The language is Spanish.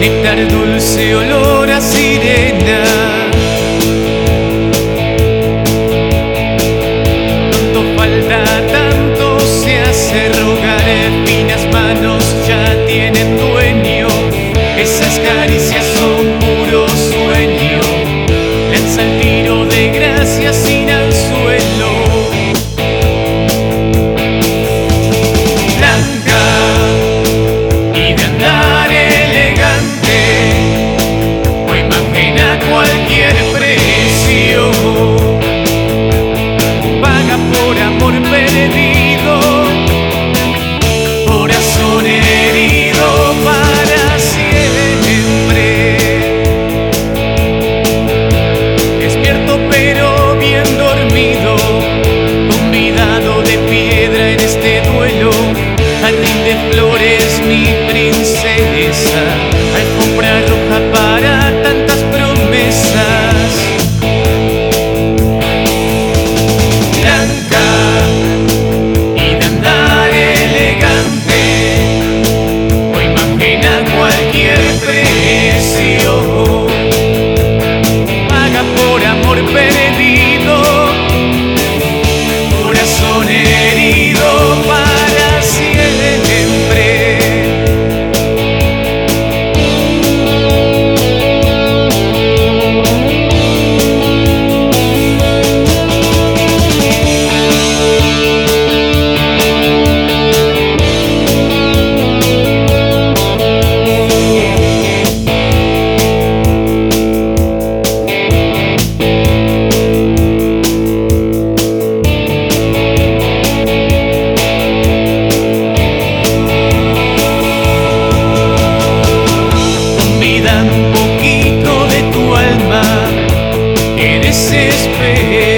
néctar dulce, olor a sirena. Tanto falta, tanto se hace rogar, finas manos ya tienen dueño. Esas caricias son puro sueño, lanza el tiro de gracia sin anzuelo. Blanca y de andar elegante, o imagen a cualquier precio, paga por amor perdido, corazón herido para siempre. Despierto pero bien dormido, convidado de piedra en este duelo. Jardín de flores, mi princesa, alfombra roja para tantas promesas. Blanca y de andar elegante, o imagen a cualquier precio, paga por amor perdido, corazón herido para siempre. Un poquito de tu alma que desespera.